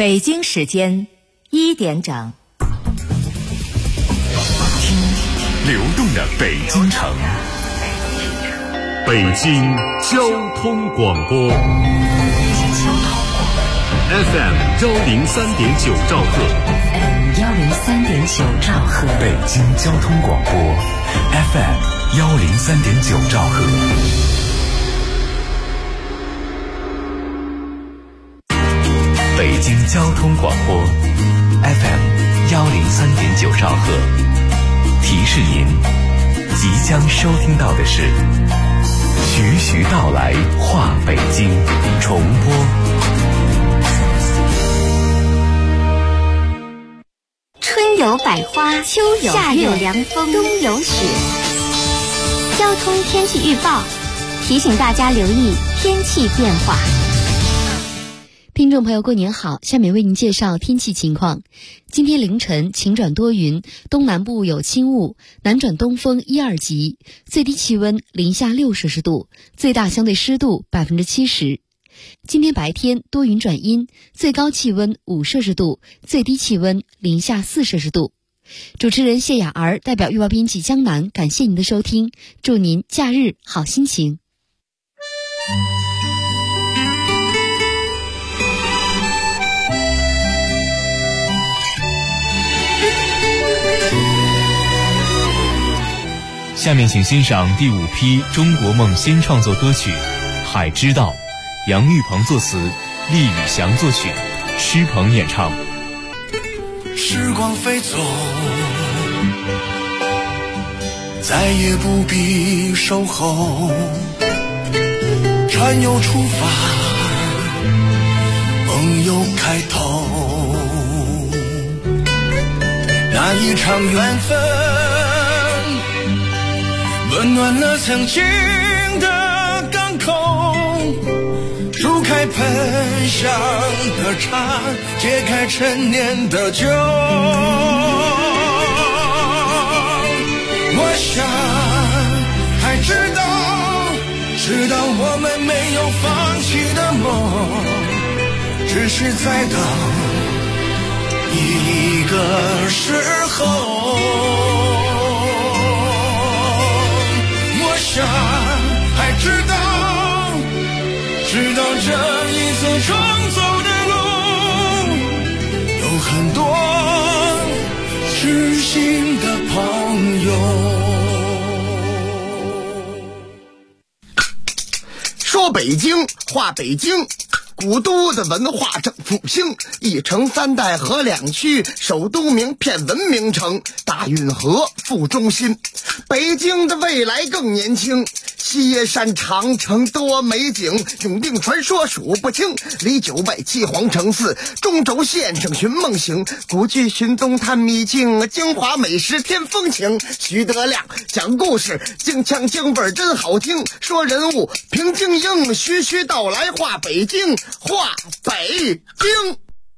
北京时间1点整， 听流动的北京城，北京交通广播 FM 103.9兆赫， 103.9兆赫， 北京交通广播 FM 103.9兆赫。北京交通广播 FM 103.9兆赫，提示您即将收听到的是徐徐道来话北京重播。 春有百花，秋有夏有凉风，冬有雪。交通天气预报提醒大家留意天气变化。 听众朋友，过年好！下面为您介绍天气情况。今天凌晨晴转多云，东南部有轻雾，南转东风1、2级，最低气温零下6摄氏度，最大相对湿度70%。今天白天多云转阴，最高气温5摄氏度，最低气温零下4摄氏度。主持人谢雅儿代表预报编辑江南，感谢您的收听，祝您假日好心情。 下面请欣赏第5批中国梦新创作歌曲《海之道》，杨玉鹏作词，厉宇翔作曲，施鹏演唱。 时光飞走，再也不必守候，船又出发，梦又开头，那一场缘分温暖了曾经的港口，煮开喷香的茶，解开陈年的酒。我想还知道我们没有放弃的梦，只是在等一个时候。想还知道这一次重走的路有很多知心的朋友。 说北京话北京，古都的文化正复兴，一城3代合2区，首都名片文明城，大运河副中心。北京的未来更年轻，西山长城多美景，永定传说数不清，离9拜7皇城寺，中轴线上寻梦行，古剧寻踪探秘境，京华美食添风情。徐德亮讲故事，京腔京味真好听，说人物评京英，徐徐道来话北京，话北京。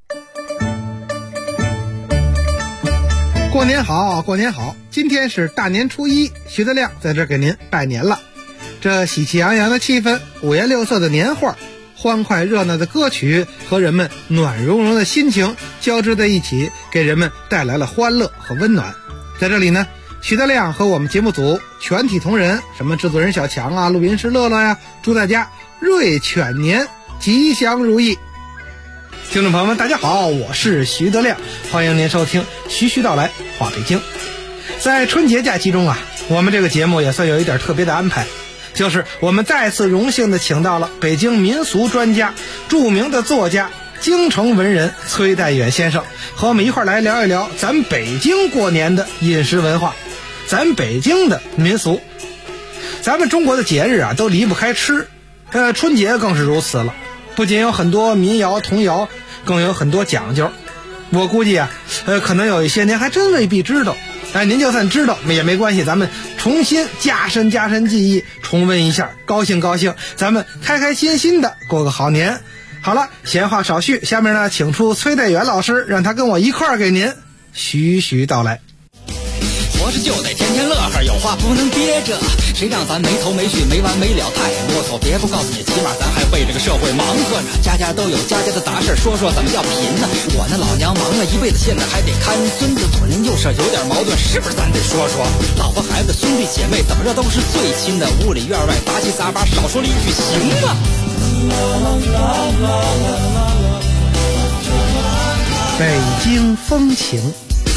过年好，过年好！今天是大年初1，徐德亮在这给您拜年了。这喜气洋洋的气氛，五颜六色的年画，欢快热闹的歌曲和人们暖融融的心情交织在一起，给人们带来了欢乐和温暖。在这里呢，徐德亮和我们节目组全体同仁，什么制作人小强啊，录音师乐乐呀，祝大家瑞犬年吉祥如意。听众朋友们大家好，我是徐德亮，欢迎您收听徐徐道来话北京。在春节假期中啊，我们这个节目也算有一点特别的安排，就是我们再次荣幸的请到了北京民俗专家、著名的作家、京城文人崔代远先生，和我们一块来聊一聊咱北京过年的饮食文化，咱北京的民俗。咱们中国的节日啊，都离不开吃，春节更是如此了。不仅有很多民谣童谣，更有很多讲究。我估计啊，可能有一些您还真未必知道。您就算知道也没关系，咱们重新加深记忆，重温一下，高兴高兴，咱们开开心心的过个好年。好了，闲话少叙，下面呢，请出崔代远老师，让他跟我一块儿给您徐徐道来。 活着就得天天乐呵，有话不能憋着，谁让咱没头没绪没完没了太啰嗦。别不告诉你，起码咱还为这个社会忙活呢。家家都有家家的杂事，说说怎么叫贫呢？我那老娘忙了一辈子，现在还得看孙子，左邻右舍有点矛盾，是不是咱得说说？老婆孩子兄弟姐妹怎么着都是最亲的，屋里院外杂七杂八，少说了一句行吗？ 北京风情。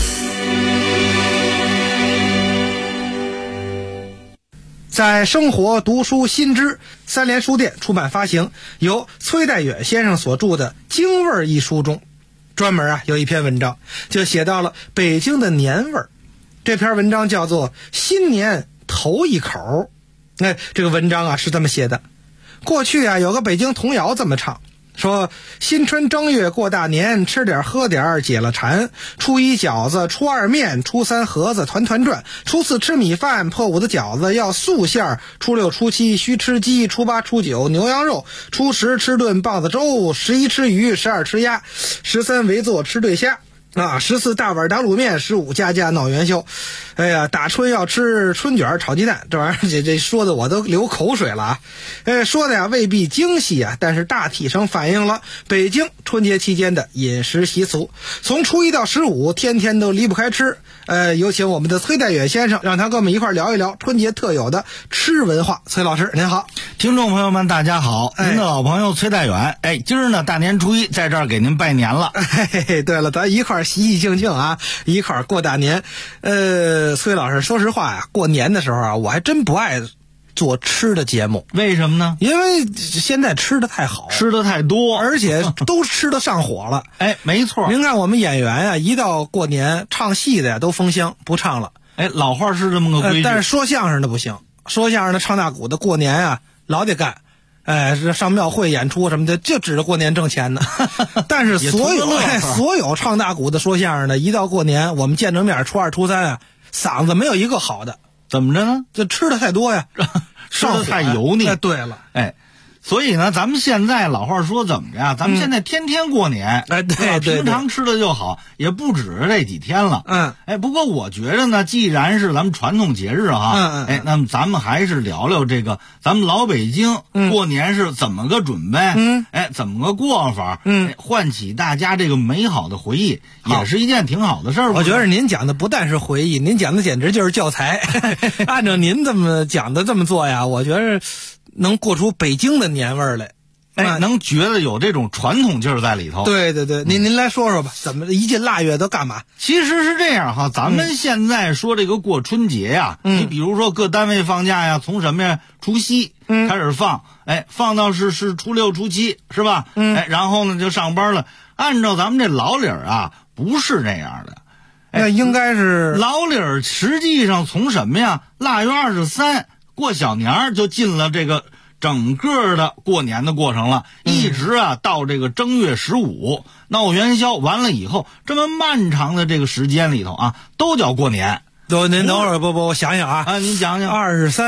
在生活读书新知三联书店出版发行，由崔代远先生所著的《京味儿》一书中，专门有一篇文章，就写到了北京的年味儿。这篇文章叫做《新年头一口》。这个文章是这么写的：过去有个北京童谣这么唱，说新春正月过大年，吃点喝点解了馋。初一饺子，初二面，初三盒子团团转，初四吃米饭，破五的饺子要素馅儿。初六初七须吃鸡，初八初九牛羊肉，初十吃顿棒子粥，11吃鱼，12吃鸭，13围坐吃对虾，14大碗打卤面，15家家闹元宵。哎呀，大春要吃春卷炒鸡蛋，这玩意儿这说的我都流口水了说的未必精细但是大体上反映了北京春节期间的饮食习俗。从初一到15，天天都离不开吃。有请我们的崔代远先生，让他跟我们一块聊一聊春节特有的吃文化。崔老师您好。 听众朋友们大家好，您的老朋友崔代远。今儿呢大年初一在这儿给您拜年了。 对了，咱一块喜喜庆庆一块过大年。崔老师，说实话过年的时候我还真不爱做吃的节目。 为什么呢？ 因为现在吃的太好， 吃的太多， 而且都吃得上火了。 没错。 您看我们演员一到过年唱戏的都封箱不唱了。 老话是这么个规矩。 但是说相声的不行，说相声的唱大鼓的过年老得干。上庙会演出什么的，就指着过年挣钱呢。但是所有唱大鼓的说相声的，一到过年我们见着面，初二初三嗓子没有一个好的。 怎么着呢？ 就吃的太多吃的太油腻。 对了， 所以呢，咱们现在老话说怎么着咱们现在天天过年， 对， 平常吃的就好，也不止这几天了。不过我觉着呢，既然是咱们传统节日那么咱们还是聊聊这个咱们老北京过年是怎么个准备，怎么个过法，唤起大家这个美好的回忆，也是一件挺好的事儿。 我觉得您讲的不但是回忆，您讲的简直就是教材。按照您这么讲的这么做我觉得能过出北京的年味儿来， 能觉得有这种传统劲儿在里头。 对，您来说说吧，怎么一进腊月都干嘛？ 其实是这样咱们现在说这个过春节你比如说各单位放假从什么呀？除夕开始放，放到是初六初七是吧？然后呢就上班了。按照咱们这老理儿不是这样的。 那应该是老理儿实际上从什么呀？腊月23过小年就进了这个整个的过年的过程了，一直到这个正月15闹元宵完了以后，这么漫长的这个时间里头都叫过年。 您等会儿，不，我想想您讲讲。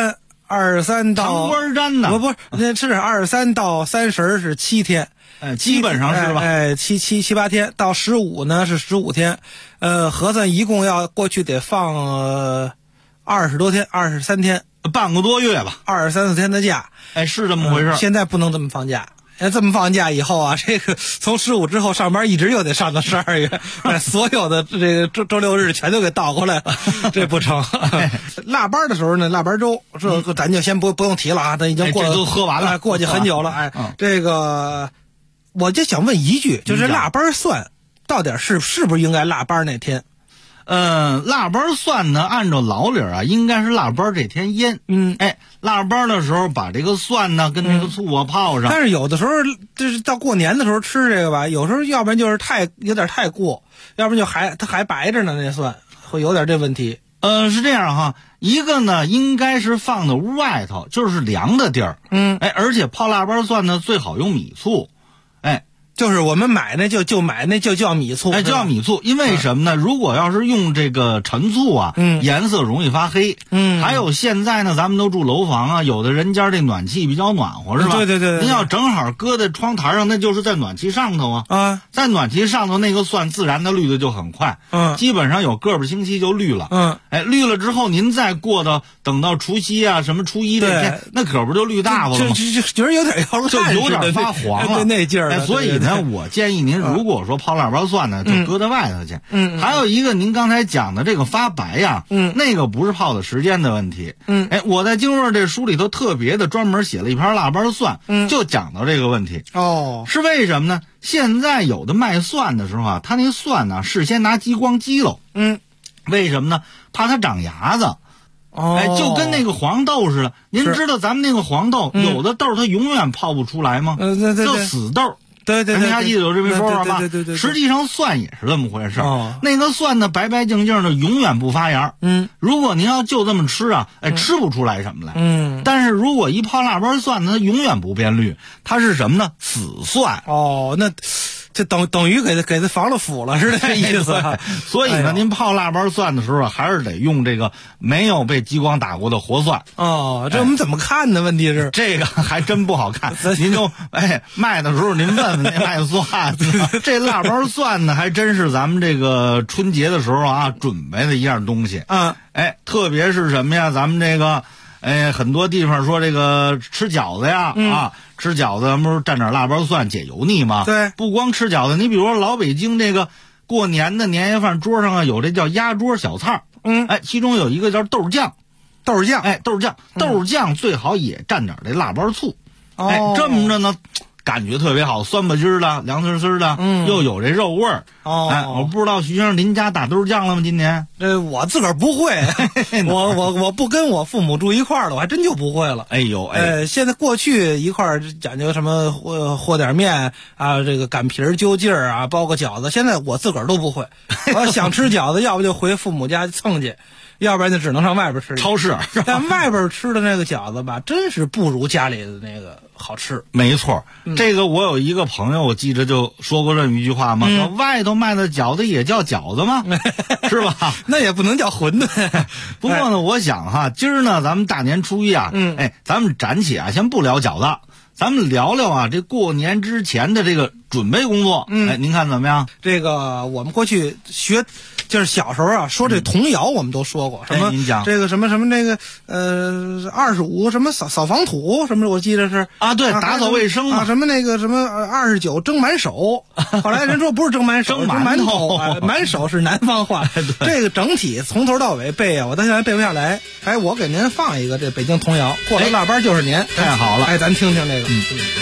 23到糖官粘的， 不是，那是23到30是7天。 基本上是吧 ？7、8天，到15呢是15天。核算一共要过去得放20多天，23天， 半个多月吧 ，23、24天的假。 是这么回事。 现在不能这么放假。这么放假以后这个从15之后上班一直又得上到12月，所有的这个周六日全都给倒过来了，这不成。腊八的时候呢，腊八粥这咱就先不用提了咱已经过了， 这都喝完了， 过去很久了。这个我就想问一句，就是腊八蒜到底是不是应该腊八那天？ 腊八蒜呢，按照老理应该是腊八这天腌。腊八的时候把这个蒜呢跟这个醋泡上。 但是有的时候就是到过年的时候吃这个吧，有时候要不然就是有点太过，要不然就它还白着呢，那蒜会有点这问题。 是这样一个呢应该是放到屋外头，就是凉的地儿。而且泡腊八蒜呢最好用米醋。 就是我们买那就买那就叫米醋， 就叫米醋。因为什么呢？如果要是用这个陈醋啊，颜色容易发黑。还有现在呢，咱们都住楼房啊，有的人家这暖气比较暖和，是吧？ 对。 您要正好搁在窗台上，那就是在暖气上头啊。在暖气上头那个蒜自然的绿的就很快。基本上有个把星期就绿了。绿了之后，您再等到除夕啊，什么初一这天，那可不就绿大发了吗？ 觉得有点要烂， 就有点发黄了， 那劲儿。 所以呢，我建议您，如果说泡腊八蒜呢，就搁在外头去。还有一个，您刚才讲的这个发白呀，那个不是泡的时间的问题。我在京味这书里头特别的专门写了一篇腊八蒜，就讲到这个问题。是为什么呢？现在有的卖蒜的时候啊，他那蒜呢事先拿激光激喽。为什么呢？怕它长芽子。就跟那个黄豆似的。您知道咱们那个黄豆，有的豆它永远泡不出来吗？叫死豆。 对， 您还记得有这么说法吧？ 对。 实际上蒜也是这么回事。那个蒜呢，白白净净的，永远不发芽。如果您要就这么吃啊，吃不出来什么来。但是如果一泡腊八蒜呢，它永远不变绿，它是什么呢？死蒜。 那这等于给它防了腐了，是这意思。 所以呢，您泡腊八蒜的时候啊，还是得用这个没有被激光打过的活蒜。 这我们怎么看呢？问题是这个还真不好看。您就卖的时候您问问那卖蒜，这腊八蒜呢，还真是咱们这个春节的时候啊准备的一样东西。特别是什么呀？咱们这个很多地方说这个吃饺子呀，吃饺子咱们不是蘸点腊八蒜解油腻吗？ 对， 不光吃饺子，你比如说老北京这个过年的年夜饭桌上啊，有这叫压桌小菜。其中有一个叫豆酱。豆酱最好也蘸点这腊八醋。这么着呢，感觉特别好，酸不筋的，凉丝丝的，又有这肉味儿。我不知道徐先生您家打豆酱了吗？今年？ 我自个儿不会，我不跟我父母住一块儿了，我还真就不会了。现在过去一块儿讲究什么和点面啊，这个擀皮儿揪劲儿啊，包个饺子，现在我自个儿都不会。我想吃饺子，要不就回父母家蹭去。要不然就只能上外边吃超市。 但外边吃的那个饺子吧，真是不如家里的那个好吃。 没错，这个我有一个朋友，我记着就说过这么一句话嘛，叫外头卖的饺子也叫饺子吗？是吧？ 那也不能叫馄饨。 不过呢，我想哈，今儿呢，咱们大年初一啊，咱们暂且啊，先不聊饺子，咱们聊聊啊，这过年之前的这个准备工作。您看怎么样？ 这个我们过去学。就是小时候啊，说这童谣我们都说过，什么您讲这个什么那个25什么扫房土什么，我记得是对，打扫卫生啊，什么那个什么29蒸满手，后来人说不是蒸满手，蒸馒头，满手是南方话。这个整体从头到尾背啊，我到现在背不下来。我给您放一个这北京童谣，过了腊八就是年， 太好了。 咱听听这个。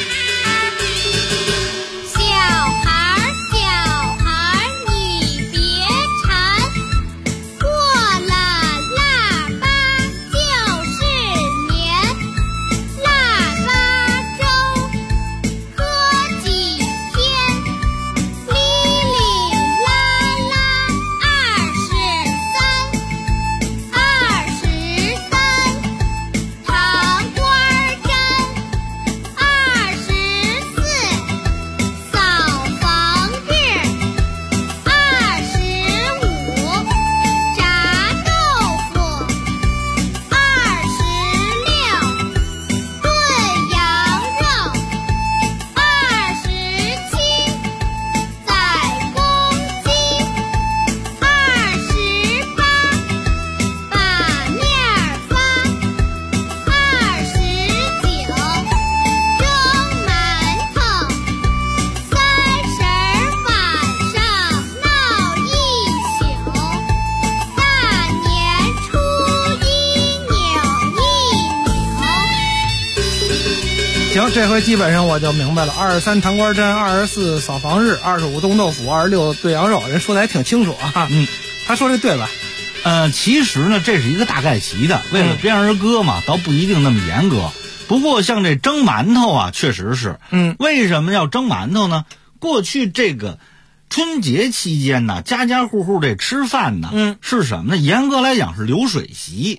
行，这回基本上我就明白了。23糖瓜粘，24扫房日，25冻豆腐，26炖羊肉。人说的还挺清楚啊。他说这对吧？ 其实呢，这是一个大概齐的，为了编而歌嘛，倒不一定那么严格。不过像这蒸馒头啊，确实是。为什么要蒸馒头呢？过去这个春节期间呢，家家户户这吃饭呢，是什么呢？严格来讲是流水席。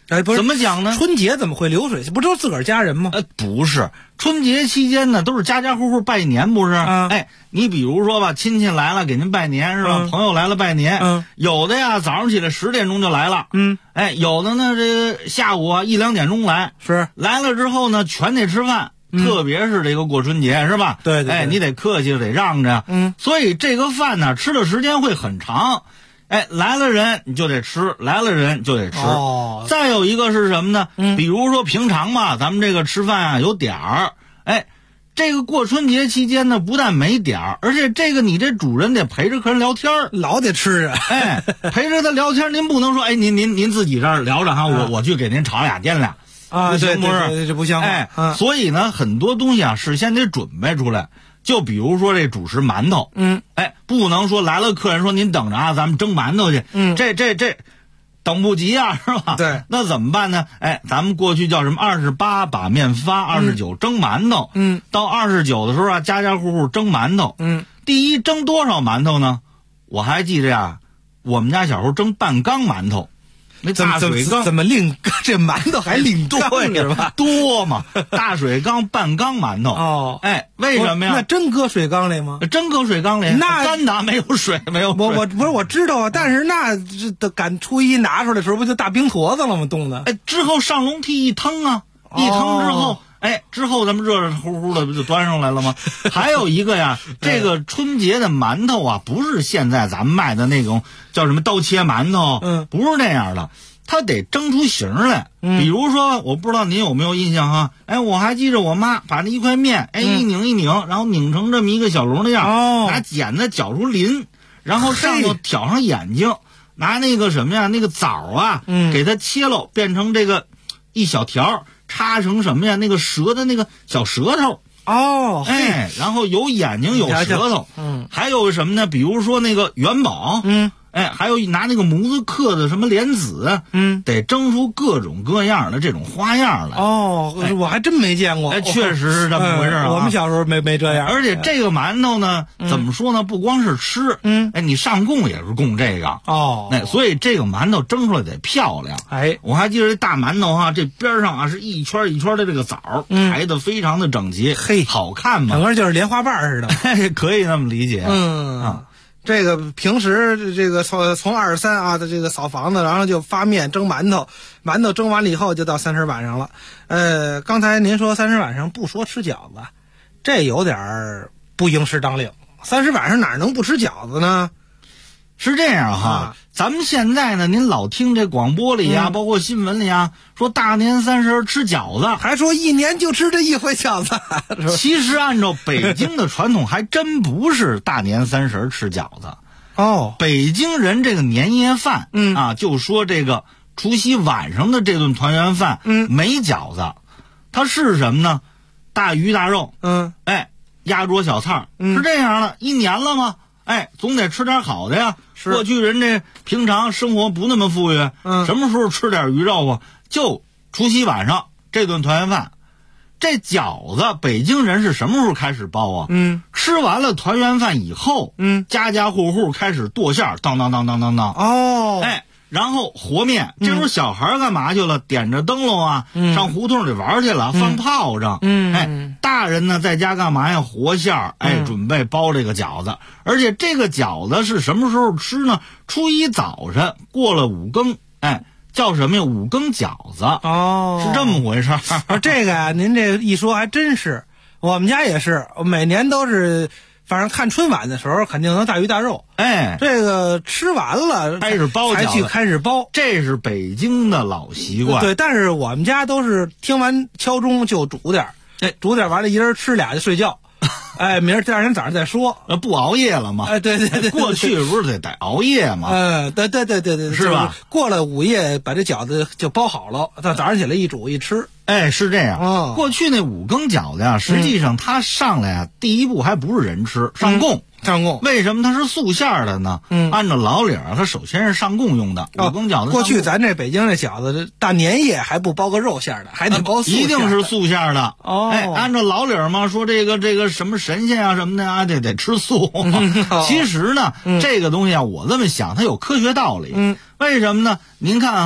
哎，不是怎么讲呢？ 春节怎么会流水席？不都是自个儿家人吗？ 不是，春节期间呢，都是家家户户拜年，不是？哎，你比如说吧，亲戚来了给您拜年是吧？朋友来了拜年，有的呀早上起来10点钟就来了，哎，有的呢这个下午啊1、2点钟来， 是来了之后呢全得吃饭。特别是这个过春节是吧？ 对， 哎，你得客气得让着，所以这个饭呢吃的时间会很长。哎，来了人你就得吃，来了人就得吃。再有一个是什么呢？比如说平常嘛，咱们这个吃饭啊有点儿，哎，这个过春节期间呢，不但没点儿，而且这个你这主人得陪着客人聊天， 老得吃啊。 哎，陪着他聊天，您不能说，哎，您自己这儿聊着哈，我去给您炒俩掂俩。 对， 不是这不像话。 哎，所以呢，很多东西啊，事先得准备出来。就比如说这主食馒头，哎，不能说来了客人说您等着啊，咱们蒸馒头去，这等不及啊，是吧？ 对， 那怎么办呢？哎，咱们过去叫什么28把面发，29蒸馒头，到29的时候啊，家家户户蒸馒头，第一蒸多少馒头呢？我还记着呀，我们家小时候蒸半缸馒头。那大水缸怎么另这馒头还另缸是吧？ 多嘛，大水缸半缸馒头。哎，为什么呀？ 那真搁水缸里吗？ 真搁水缸里， 那干的没有水，没有水。 我不是我知道啊，但是那这赶初一拿出来的时候，不就大冰坨子了吗？冻的。 哎，之后上笼屉一腾啊，一腾之后。哎，之后咱们热热乎乎的不就端上来了吗？还有一个呀，这个春节的馒头啊，不是现在咱们卖的那种叫什么刀切馒头，不是那样的，它得蒸出形来。比如说，我不知道您有没有印象哈？哎，我还记着我妈把那一块面，哎，一拧一拧，然后拧成这么一个小笼的样，拿剪子绞出鳞，然后上头挑上眼睛，拿那个什么呀，那个枣啊，给它切了，变成这个一小条。插成什么呀？那个蛇的那个小舌头哎，然后有眼睛有舌头，还有什么呢？比如说那个元宝，哎，还有拿那个模子刻的什么莲子，得蒸出各种各样的这种花样来。 我还真没见过。 哎，确实是这么回事啊。 我们小时候没这样。 而且这个馒头呢，怎么说呢？不光是吃，哎，你上供也是供这个。哎，所以这个馒头蒸出来得漂亮。 哎， 我还记得这大馒头哈，这边上啊是一圈一圈的这个枣，排得非常的整齐，好看嘛， 整个就是莲花瓣似的。 可以那么理解。 这个平时这个从23啊的这个扫房子，然后就发面蒸馒头，馒头蒸完了以后就到30晚上了。刚才您说30晚上不说吃饺子，这有点不应时当令。30晚上哪能不吃饺子呢？ 是这样哈，咱们现在呢，您老听这广播里呀，包括新闻里啊，说大年30吃饺子， 还说一年就吃这一回饺子。 其实按照北京的传统，还真不是大年30吃饺子。北京人这个年夜饭，就说这个除夕晚上的这顿团圆饭，没饺子，它是什么呢？大鱼大肉，哎，鸭桌小菜，是这样的，一年了吗？哎，总得吃点好的呀。过去人这平常生活不那么富裕，什么时候吃点鱼肉啊？就除夕晚上这顿团圆饭。这饺子，北京人是什么时候开始包啊？吃完了团圆饭以后，家家户户开始剁馅儿，当当当当当当。哎，然后和面。这时候小孩干嘛去了？点着灯笼啊，上胡同里玩去了，放炮仗。哎，大人呢在家干嘛呀？和馅儿，哎，准备包这个饺子。而且这个饺子是什么时候吃呢？初一早晨过了5更，哎。叫什么呀？5更饺子是这么回事儿。 这个呀，您这一说还真是，我们家也是，每年都是，反正看春晚的时候肯定能大鱼大肉。 哎， 这个吃完了开始包饺子， 开始包， 这是北京的老习惯。 对，但是我们家都是听完敲钟就煮点，煮点完了一人吃俩就睡觉。哎，明儿第二天早上再说， 不熬夜了吗？ 哎，对， 过去不是得熬夜吗？ 对， 是吧？ 过了午夜把这饺子就包好了，到早上起来一煮一吃。 哎，是这样。过去那5更饺子呀，实际上它上来啊，第一步还不是人吃，上供。为什么它是素馅儿的呢？按照老理儿，它首先是上供用的。5更饺子过去咱这北京这饺子，大年夜还不包个肉馅的，还得包素馅的。 一定是素馅的。哎，按照老理儿嘛，说这个什么神仙啊什么的啊，得吃素。其实呢，这个东西啊，我这么想，它有科学道理。为什么呢？您看哈，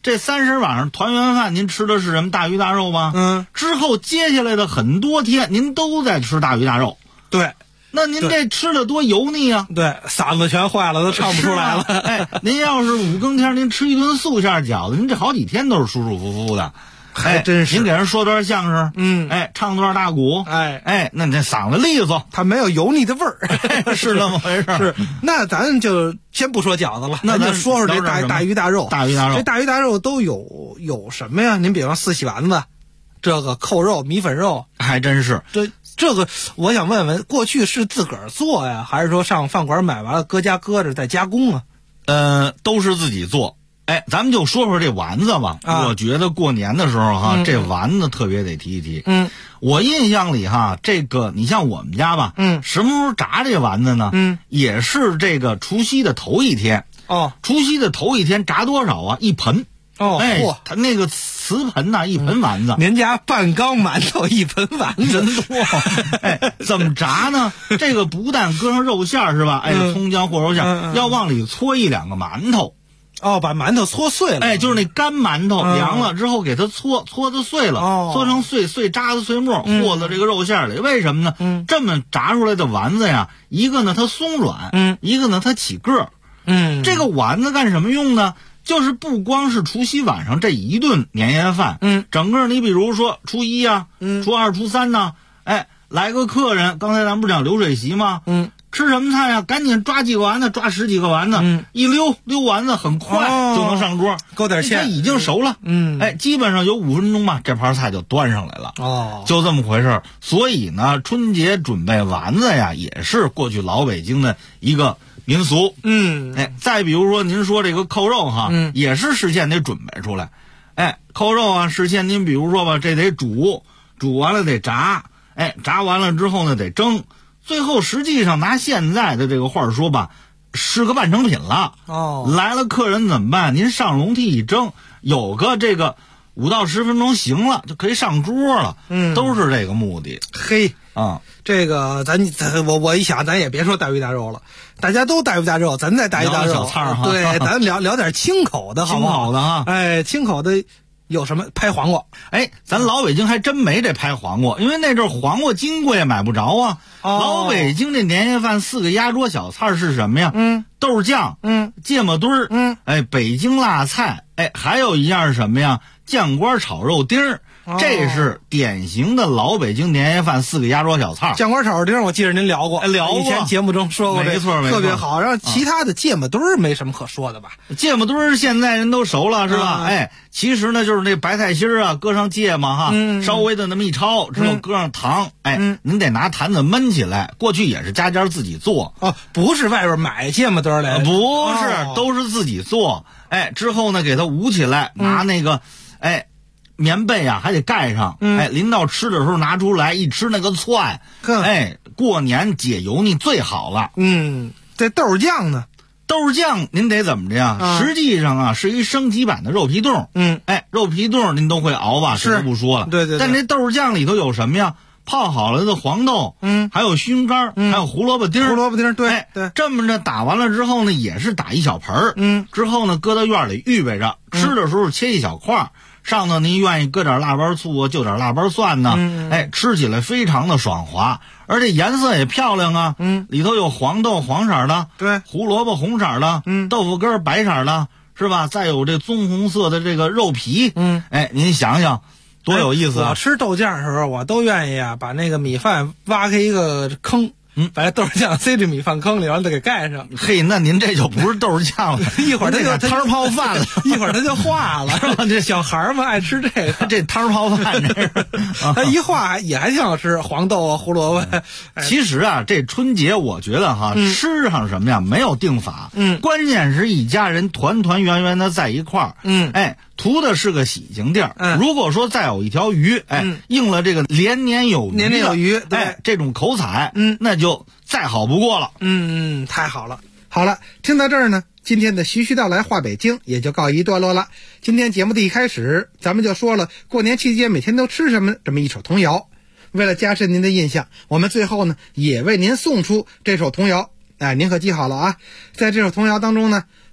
这30晚上团圆饭您吃的是什么？大鱼大肉吗？之后接下来的很多天您都在吃大鱼大肉。 对。 那您这吃的多油腻啊！ 对，嗓子全坏了，都唱不出来了。 哎，您要是5更天您吃一顿素馅饺子，您这好几天都是舒舒服服的。 还真是。 您给人说段相声，唱段大鼓，那你这嗓子利索， 它没有油腻的味儿， 是那么回事。 是，那咱就先不说饺子了，那咱说说这大鱼大肉。 大鱼大肉， 这大鱼大肉都有什么呀？您比方4喜丸子，这个扣肉、米粉肉， 还真是。 这个我想问问，过去是自个儿做呀，还是说上饭馆买完了搁家搁着再加工啊？ 都是自己做。咱们就说说这丸子吧。我觉得过年的时候哈，这丸子特别得提一提。我印象里哈，这个你像我们家吧，什么时候炸这丸子呢？也是这个除夕的头一天。除夕的头一天炸多少啊？1盆。他那个瓷盆呐，1盆丸子。 您家半缸馒头1盆丸子， 真多。怎么炸呢？这个不但搁上肉馅是吧？葱姜和肉馅，要往里搓1-2个馒头。 把馒头搓碎了。 就是那干馒头凉了之后给它搓的碎了，搓成碎渣子碎末，和到这个肉馅里。为什么呢？这么炸出来的丸子呀，一个呢它松软，一个呢它起个儿。这个丸子干什么用呢？就是不光是除夕晚上这一顿年夜饭，整个你比如说初1啊，初2、初3呢，来个客人，刚才咱们不是讲流水席吗？吃什么菜啊？赶紧抓几个丸子，抓10几个丸子，一溜丸子很快就能上桌， 勾点芡， 已经熟了。基本上有5分钟吧，这盘菜就端上来了。就这么回事。所以呢，春节准备丸子呀，也是过去老北京的一个民俗。再比如说您说这个扣肉哈，也是事先得准备出来。扣肉啊，事先您比如说吧，这得煮完了得炸，炸完了之后呢得蒸，最后实际上拿现在的这个话说吧，是个半成品了。来了客人怎么办？您上笼屉一蒸，有个这个5到10分钟行了，就可以上桌了。都是这个目的。 这个我一想，咱也别说大鱼大肉了，大家都大鱼大肉，咱再大鱼大肉。 小菜哈。 对，咱聊点清口的，好不好？ 清口的哈。 清口的有什么？拍黄瓜。 咱老北京还真没这拍黄瓜，因为那阵黄瓜金贵买不着啊。老北京这年夜饭4个压桌小菜是什么呀？豆酱，芥末墩儿，北京辣菜，还有一样是什么呀？酱瓜炒肉丁儿。这是典型的老北京年夜饭4个压桌小菜。 酱瓜炒肉丁我记得您聊过，以前节目中说过， 没错， 特别好。然后其他的芥末墩儿没什么可说的吧？ 芥末墩儿现在人都熟了是吧？其实呢就是那白菜心啊，搁上芥末哈，稍微的那么一焯之后搁上糖，您得拿坛子焖起来。过去也是家自己做， 不是外边买芥末墩儿来， 不是，都是自己做。之后呢给它捂起来，拿那个棉被啊还得盖上，临到吃的时候拿出来一吃那个窜，过年解油腻最好了。 这豆酱呢？ 豆酱您得怎么着呀？实际上啊是一升级版的肉皮冻。肉皮冻您都会熬吧？这就不说了。 对。 但这豆酱里头有什么呀？泡好了的黄豆，还有熏干，还有胡萝卜丁。 对。 这么着打完了之后呢，也是打一小盆儿，之后呢搁到院里预备着，吃的时候切一小块。上头您愿意搁点腊八醋啊，就点腊八蒜呢，吃起来非常的爽滑，而且颜色也漂亮啊。里头有黄豆黄色的， 对， 胡萝卜红色的，豆腐干白色的，是吧？再有这棕红色的这个肉皮，您想想多有意思啊！ 我吃豆酱的时候，我都愿意啊，把那个米饭挖开一个坑。把豆酱塞这米饭坑里，然后再给盖上。 那您这就不是豆酱了， 一会儿它就汤泡饭了， 一会儿它就化了，是吧？这小孩们爱吃这个， 这汤泡饭这是， 它一化也还挺好吃，黄豆啊、胡萝卜。 其实啊，这春节我觉得哈，吃上什么呀没有定法，关键是一家人团团圆圆的在一块儿，图的是个喜庆地儿。如果说再有一条鱼，应了这个年年有余，对，这种口彩，那就再好不过了。 太好了。好了，听到这儿呢，今天的徐徐道来话北京也就告一段落了。今天节目的一开始，咱们就说了过年期间每天都吃什么这么一首童谣。为了加深您的印象，我们最后呢也为您送出这首童谣。您可记好了啊，在这首童谣当中呢，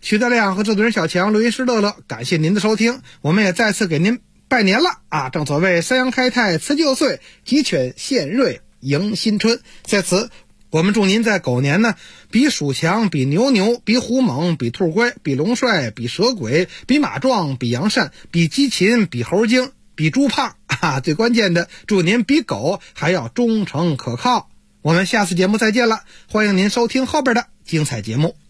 徐德亮和制作人小强、录音师乐乐，感谢您的收听，我们也再次给您拜年了啊！正所谓三阳开泰辞旧岁，鸡犬献瑞迎新春。在此，我们祝您在狗年呢，比鼠强，比牛牛，比虎猛，比兔乖，比龙帅，比蛇鬼，比马壮，比羊善，比鸡勤，比猴精，比猪胖啊！最关键的，祝您比狗还要忠诚可靠。我们下次节目再见了，欢迎您收听后边的精彩节目。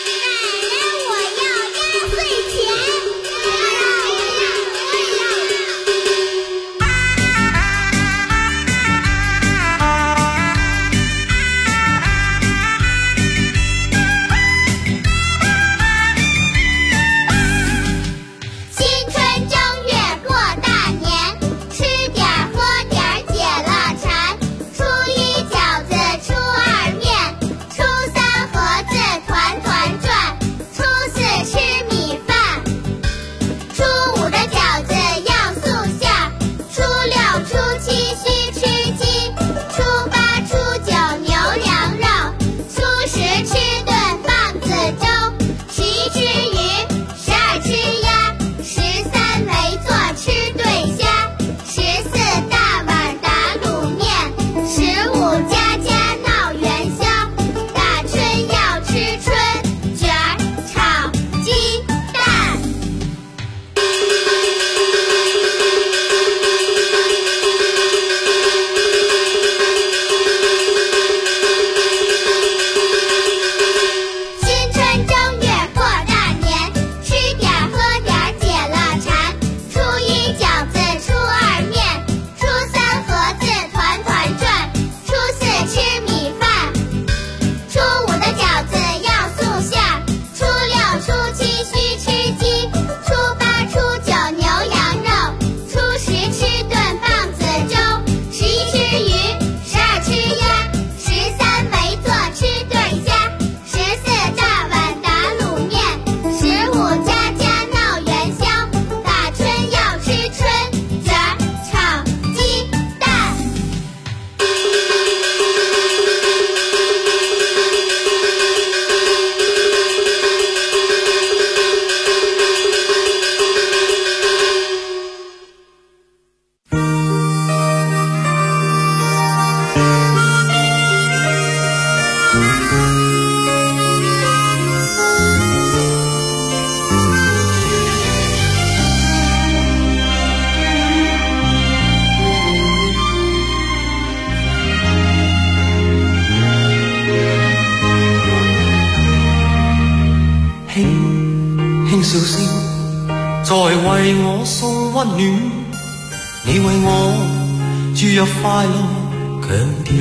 笑聲在為我送溫暖，你為我注入快樂強電。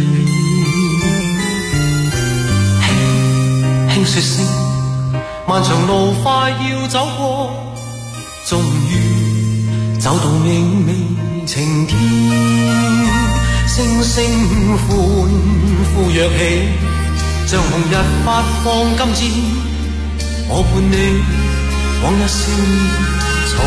輕輕說聲，漫長路快要走過，終於走到明媚晴天。聲聲歡呼躍起，像紅日發放金箭，我伴你往日少年重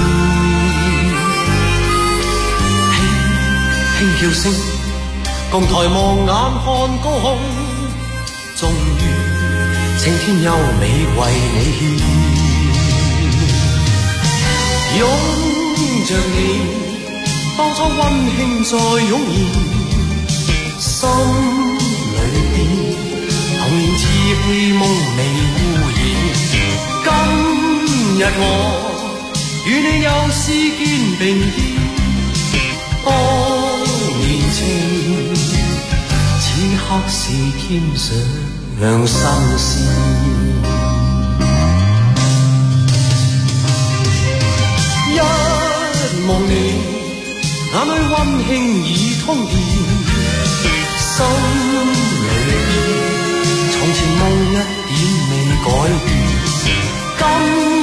現。輕輕叫聲，共抬望眼看高空，終於青天優美為你獻。擁着你，當初溫馨再湧現，心裏邊童年稚氣夢未污染。今日我與你又試肩並肩，當年情此刻是天上新鮮。一望你眼裏溫馨已通電，心裏邊從前夢一點未改變。今